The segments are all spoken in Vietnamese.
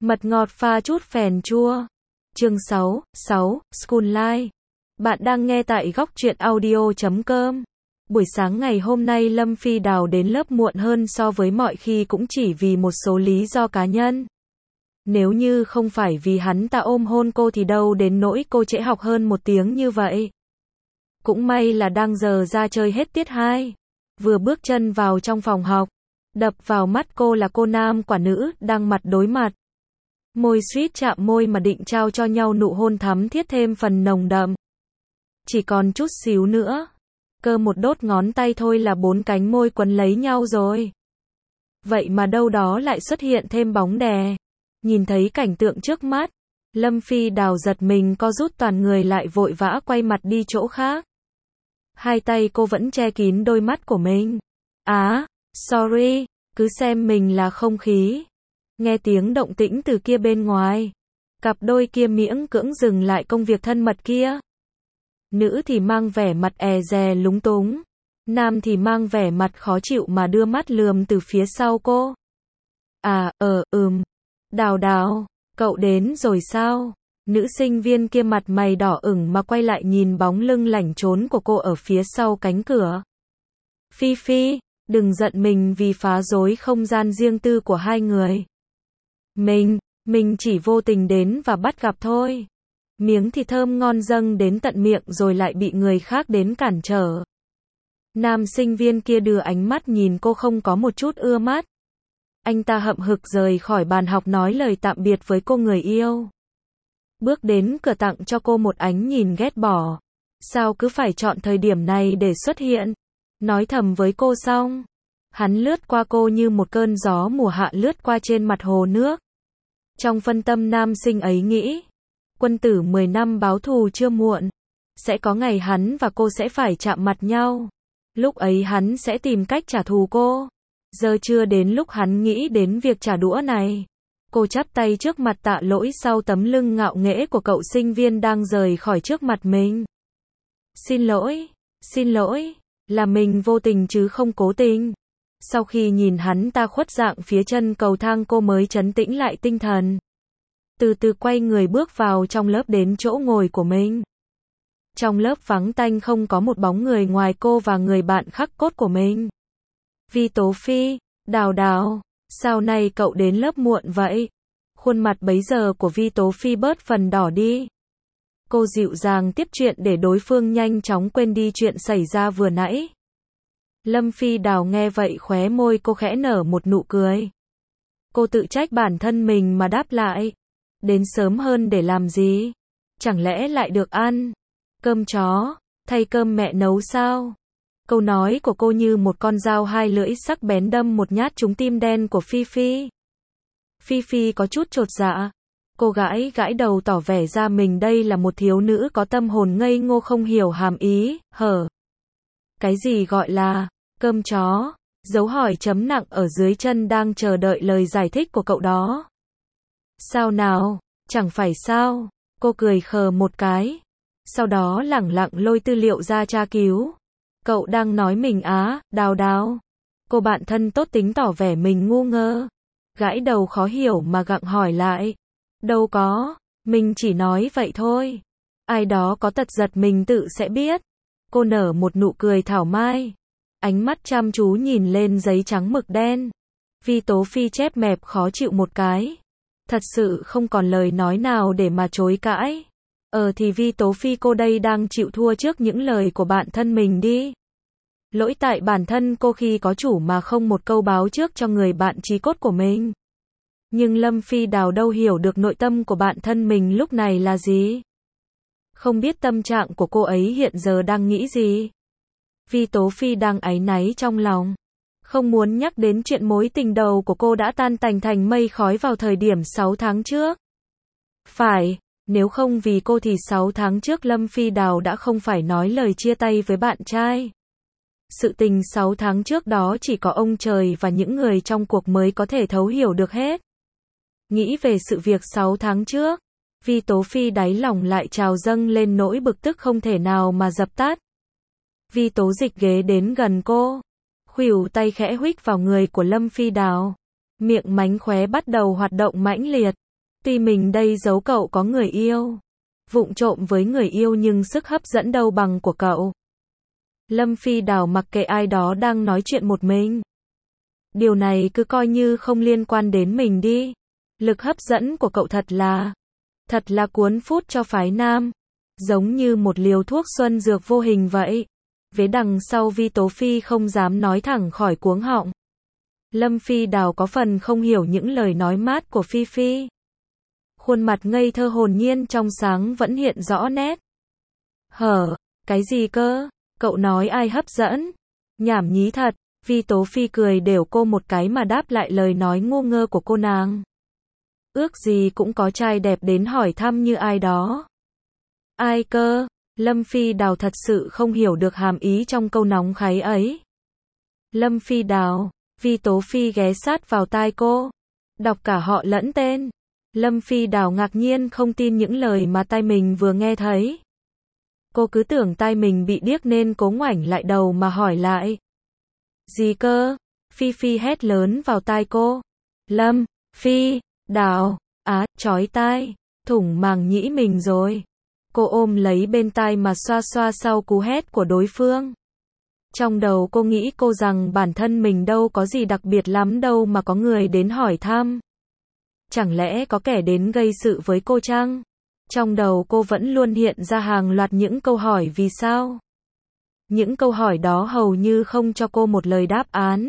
Mật ngọt pha chút phèn chua. Chương 6, School Life. Bạn đang nghe tại góc truyện audio.com. Buổi sáng ngày hôm nay Lâm Phi Đào đến lớp muộn hơn so với mọi khi cũng chỉ vì một số lý do cá nhân. Nếu như không phải vì hắn ta ôm hôn cô thì đâu đến nỗi cô trễ học hơn 1 tiếng như vậy. Cũng may là đang giờ ra chơi hết tiết 2. Vừa bước chân vào trong phòng học, đập vào mắt cô là cô nam quả nữ đang mặt đối mặt. Môi suýt chạm môi mà định trao cho nhau nụ hôn thắm thiết thêm phần nồng đậm. Chỉ còn chút xíu nữa, cơ một đốt ngón tay thôi là 4 cánh môi quấn lấy nhau rồi. Vậy mà đâu đó lại xuất hiện thêm bóng đè. Nhìn thấy cảnh tượng trước mắt, Lâm Phi Đào giật mình co rút toàn người lại vội vã quay mặt đi chỗ khác. Hai tay cô vẫn che kín đôi mắt của mình. Sorry, cứ xem mình là không khí. Nghe tiếng động tĩnh từ kia bên ngoài. Cặp đôi kia miễn cưỡng dừng lại công việc thân mật kia. Nữ thì mang vẻ mặt è dè lúng túng. Nam thì mang vẻ mặt khó chịu mà đưa mắt lườm từ phía sau cô. Đào Đào, cậu đến rồi sao? Nữ sinh viên kia mặt mày đỏ ửng mà quay lại nhìn bóng lưng lảnh trốn của cô ở phía sau cánh cửa. Phi, đừng giận mình vì phá rối không gian riêng tư của hai người. Mình chỉ vô tình đến và bắt gặp thôi. Miếng thịt thơm ngon dâng đến tận miệng rồi lại bị người khác đến cản trở. Nam sinh viên kia đưa ánh mắt nhìn cô không có một chút ưa mắt. Anh ta hậm hực rời khỏi bàn học nói lời tạm biệt với cô người yêu. Bước đến cửa tặng cho cô một ánh nhìn ghét bỏ. Sao cứ phải chọn thời điểm này để xuất hiện? Nói thầm với cô xong, hắn lướt qua cô như một cơn gió mùa hạ lướt qua trên mặt hồ nước. Trong phân tâm nam sinh ấy nghĩ, quân tử 10 năm báo thù chưa muộn. Sẽ có ngày hắn và cô sẽ phải chạm mặt nhau. Lúc ấy hắn sẽ tìm cách trả thù cô. Giờ chưa đến lúc hắn nghĩ đến việc trả đũa này. Cô chắp tay trước mặt tạ lỗi sau tấm lưng ngạo nghễ của cậu sinh viên đang rời khỏi trước mặt mình. Xin lỗi, là mình vô tình chứ không cố tình. Sau khi nhìn hắn ta khuất dạng phía chân cầu thang cô mới trấn tĩnh lại tinh thần. Từ từ quay người bước vào trong lớp đến chỗ ngồi của mình. Trong lớp vắng tanh không có một bóng người ngoài cô và người bạn khắc cốt của mình. Vi Tố Phi, Đào, sao nay cậu đến lớp muộn vậy? Khuôn mặt bấy giờ của Vi Tố Phi bớt phần đỏ đi. Cô dịu dàng tiếp chuyện để đối phương nhanh chóng quên đi chuyện xảy ra vừa nãy. Lâm Phi Đào nghe vậy khóe môi cô khẽ nở một nụ cười. Cô tự trách bản thân mình mà đáp lại. Đến sớm hơn để làm gì? Chẳng lẽ lại được ăn cơm chó, thay cơm mẹ nấu sao? Câu nói của cô như một con dao hai lưỡi sắc bén đâm một nhát trúng tim đen của Phi. Phi có chút chột dạ. Cô gãi đầu tỏ vẻ ra mình đây là một thiếu nữ có tâm hồn ngây ngô không hiểu hàm ý, hở. Cái gì gọi là cơm chó? Dấu hỏi chấm nặng ở dưới chân đang chờ đợi lời giải thích của cậu đó. Sao nào, chẳng phải sao? Cô cười khờ một cái. Sau đó lẳng lặng lôi tư liệu ra tra cứu. Cậu đang nói mình Đào. Cô bạn thân tốt tính tỏ vẻ mình ngu ngơ. Gãi đầu khó hiểu mà gặng hỏi lại. Đâu có, mình chỉ nói vậy thôi. Ai đó có tật giật mình tự sẽ biết. Cô nở một nụ cười thảo mai. Ánh mắt chăm chú nhìn lên giấy trắng mực đen. Vi Tố Phi chép mẹp khó chịu một cái. Thật sự không còn lời nói nào để mà chối cãi. Thì Vi Tố Phi cô đây đang chịu thua trước những lời của bạn thân mình đi. Lỗi tại bản thân cô khi có chủ mà không một câu báo trước cho người bạn chí cốt của mình. Nhưng Lâm Phi Đào đâu hiểu được nội tâm của bạn thân mình lúc này là gì. Không biết tâm trạng của cô ấy hiện giờ đang nghĩ gì. Vi Tố Phi đang áy náy trong lòng. Không muốn nhắc đến chuyện mối tình đầu của cô đã tan tành thành mây khói vào thời điểm 6 tháng trước. Phải, nếu không vì cô thì 6 tháng trước Lâm Phi Đào đã không phải nói lời chia tay với bạn trai. Sự tình 6 tháng trước đó chỉ có ông trời và những người trong cuộc mới có thể thấu hiểu được hết. Nghĩ về sự việc 6 tháng trước, Vi Tố Phi đáy lòng lại trào dâng lên nỗi bực tức không thể nào mà dập tắt. Vi Tố dịch ghế đến gần cô, khuỷu tay khẽ huých vào người của Lâm Phi Đào. Miệng mánh khóe bắt đầu hoạt động mãnh liệt. Tuy mình đây giấu cậu có người yêu, vụng trộm với người yêu nhưng sức hấp dẫn đâu bằng của cậu. Lâm Phi Đào mặc kệ ai đó đang nói chuyện một mình. Điều này cứ coi như không liên quan đến mình đi. Lực hấp dẫn của cậu thật là cuốn phút cho phái nam. Giống như một liều thuốc xuân dược vô hình vậy. Vế đằng sau Vi Tố Phi không dám nói thẳng khỏi cuống họng. Lâm Phi Đào có phần không hiểu những lời nói mát của Phi Phi. Khuôn mặt ngây thơ hồn nhiên trong sáng vẫn hiện rõ nét. Hở, cái gì cơ? Cậu nói ai hấp dẫn? Nhảm nhí thật. Vi Tố Phi cười đều cô một cái mà đáp lại lời nói ngu ngơ của cô nàng. Ước gì cũng có trai đẹp đến hỏi thăm như ai đó. Ai cơ? Lâm Phi Đào thật sự không hiểu được hàm ý trong câu nóng kháy ấy. Lâm Phi Đào, Vi Tố Phi ghé sát vào tai cô. Đọc cả họ lẫn tên. Lâm Phi Đào ngạc nhiên không tin những lời mà tai mình vừa nghe thấy. Cô cứ tưởng tai mình bị điếc nên cố ngoảnh lại đầu mà hỏi lại. Gì cơ? Phi Phi hét lớn vào tai cô. Lâm Phi Đào, chói tai, thủng màng nhĩ mình rồi. Cô ôm lấy bên tai mà xoa xoa sau cú hét của đối phương. Trong đầu cô nghĩ cô rằng bản thân mình đâu có gì đặc biệt lắm đâu mà có người đến hỏi thăm. Chẳng lẽ có kẻ đến gây sự với cô chăng? Trong đầu cô vẫn luôn hiện ra hàng loạt những câu hỏi vì sao. Những câu hỏi đó hầu như không cho cô một lời đáp án.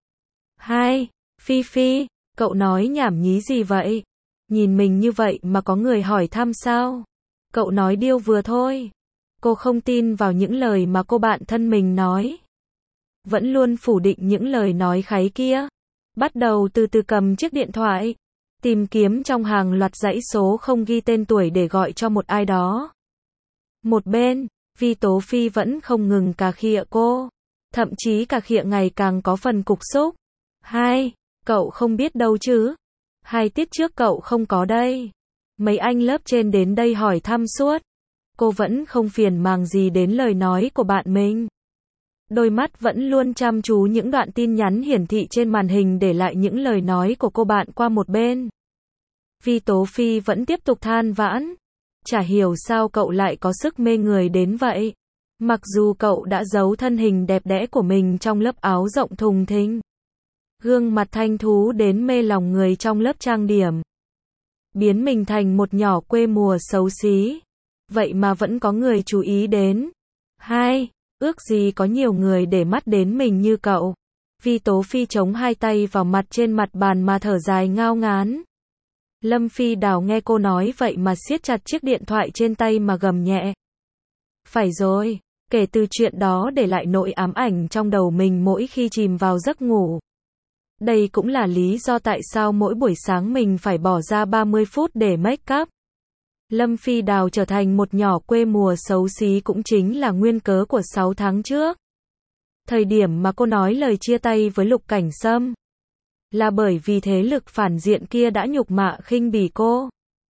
Hai, Phi Phi, cậu nói nhảm nhí gì vậy? Nhìn mình như vậy mà có người hỏi thăm sao? Cậu nói điêu vừa thôi. Cô không tin vào những lời mà cô bạn thân mình nói. Vẫn luôn phủ định những lời nói kháy kia. Bắt đầu từ từ cầm chiếc điện thoại. Tìm kiếm trong hàng loạt dãy số không ghi tên tuổi để gọi cho một ai đó. Một bên, Vi Tố Phi vẫn không ngừng cà khịa cô. Thậm chí cà khịa ngày càng có phần cục xúc. Hai, cậu không biết đâu chứ. 2 tiết trước cậu không có đây. Mấy anh lớp trên đến đây hỏi thăm suốt. Cô vẫn không phiền màng gì đến lời nói của bạn mình. Đôi mắt vẫn luôn chăm chú những đoạn tin nhắn hiển thị trên màn hình để lại những lời nói của cô bạn qua một bên. Vi Tố Phi vẫn tiếp tục than vãn. Chả hiểu sao cậu lại có sức mê người đến vậy. Mặc dù cậu đã giấu thân hình đẹp đẽ của mình trong lớp áo rộng thùng thình. Gương mặt thanh thú đến mê lòng người trong lớp trang điểm. Biến mình thành một nhỏ quê mùa xấu xí. Vậy mà vẫn có người chú ý đến. Hai, ước gì có nhiều người để mắt đến mình như cậu. Vi Tố Phi chống 2 tay vào mặt trên mặt bàn mà thở dài ngao ngán. Lâm Phi Đào nghe cô nói vậy mà siết chặt chiếc điện thoại trên tay mà gầm nhẹ. Phải rồi, kể từ chuyện đó để lại nỗi ám ảnh trong đầu mình mỗi khi chìm vào giấc ngủ. Đây cũng là lý do tại sao mỗi buổi sáng mình phải bỏ ra 30 phút để make up. Lâm Phi Đào trở thành một nhỏ quê mùa xấu xí cũng chính là nguyên cớ của 6 tháng trước. Thời điểm mà cô nói lời chia tay với Lục Cảnh Sâm. Là bởi vì thế lực phản diện kia đã nhục mạ khinh bỉ cô.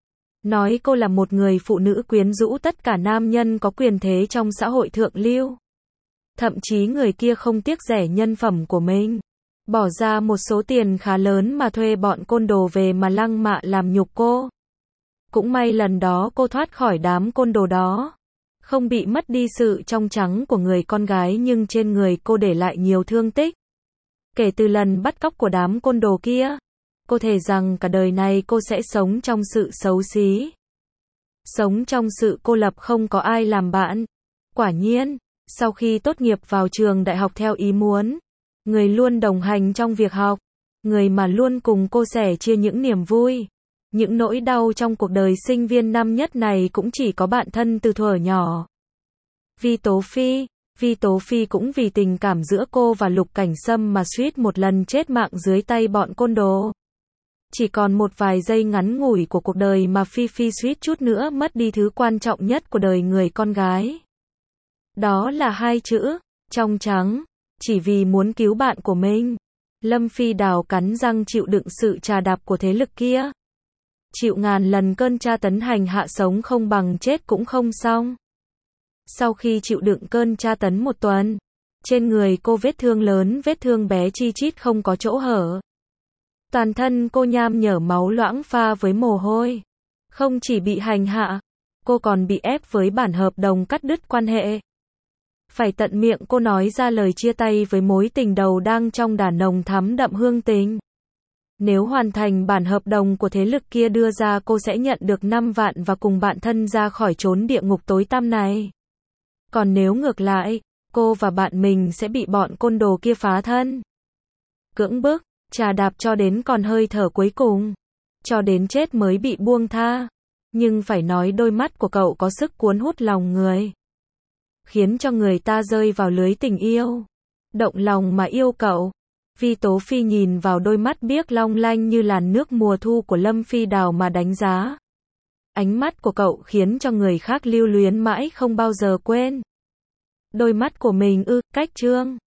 Nói cô là một người phụ nữ quyến rũ tất cả nam nhân có quyền thế trong xã hội thượng lưu. Thậm chí người kia không tiếc rẻ nhân phẩm của mình. Bỏ ra một số tiền khá lớn mà thuê bọn côn đồ về mà lăng mạ làm nhục cô. Cũng may lần đó cô thoát khỏi đám côn đồ đó. Không bị mất đi sự trong trắng của người con gái nhưng trên người cô để lại nhiều thương tích. Kể từ lần bắt cóc của đám côn đồ kia, cô thề rằng cả đời này cô sẽ sống trong sự xấu xí. Sống trong sự cô lập không có ai làm bạn. Quả nhiên, sau khi tốt nghiệp vào trường đại học theo ý muốn, người luôn đồng hành trong việc học, người mà luôn cùng cô sẻ chia những niềm vui, những nỗi đau trong cuộc đời sinh viên năm nhất này cũng chỉ có bạn thân từ thuở nhỏ. Vi Tố Phi cũng vì tình cảm giữa cô và Lục Cảnh Sâm mà suýt một lần chết mạng dưới tay bọn côn đồ. Chỉ còn một vài giây ngắn ngủi của cuộc đời mà Phi Phi suýt chút nữa mất đi thứ quan trọng nhất của đời người con gái. Đó là 2 chữ, trong trắng. Chỉ vì muốn cứu bạn của mình, Lâm Phi Đào cắn răng chịu đựng sự trà đạp của thế lực kia. Chịu ngàn lần cơn tra tấn hành hạ sống không bằng chết cũng không xong. Sau khi chịu đựng cơn tra tấn 1 tuần, trên người cô vết thương lớn vết thương bé chi chít không có chỗ hở. Toàn thân cô nham nhở máu loãng pha với mồ hôi. Không chỉ bị hành hạ, cô còn bị ép với bản hợp đồng cắt đứt quan hệ. Phải tận miệng cô nói ra lời chia tay với mối tình đầu đang trong đà nồng thắm đậm hương tình. Nếu hoàn thành bản hợp đồng của thế lực kia đưa ra, cô sẽ nhận được 5 vạn và cùng bạn thân ra khỏi chốn địa ngục tối tăm này. Còn nếu ngược lại, cô và bạn mình sẽ bị bọn côn đồ kia phá thân. Cưỡng bức, chà đạp cho đến còn hơi thở cuối cùng. Cho đến chết mới bị buông tha. Nhưng phải nói đôi mắt của cậu có sức cuốn hút lòng người. Khiến cho người ta rơi vào lưới tình yêu. Động lòng mà yêu cậu. Vi Tố Phi nhìn vào đôi mắt biếc long lanh như làn nước mùa thu của Lâm Phi Đào mà đánh giá. Ánh mắt của cậu khiến cho người khác lưu luyến mãi không bao giờ quên. Đôi mắt của mình cách Trương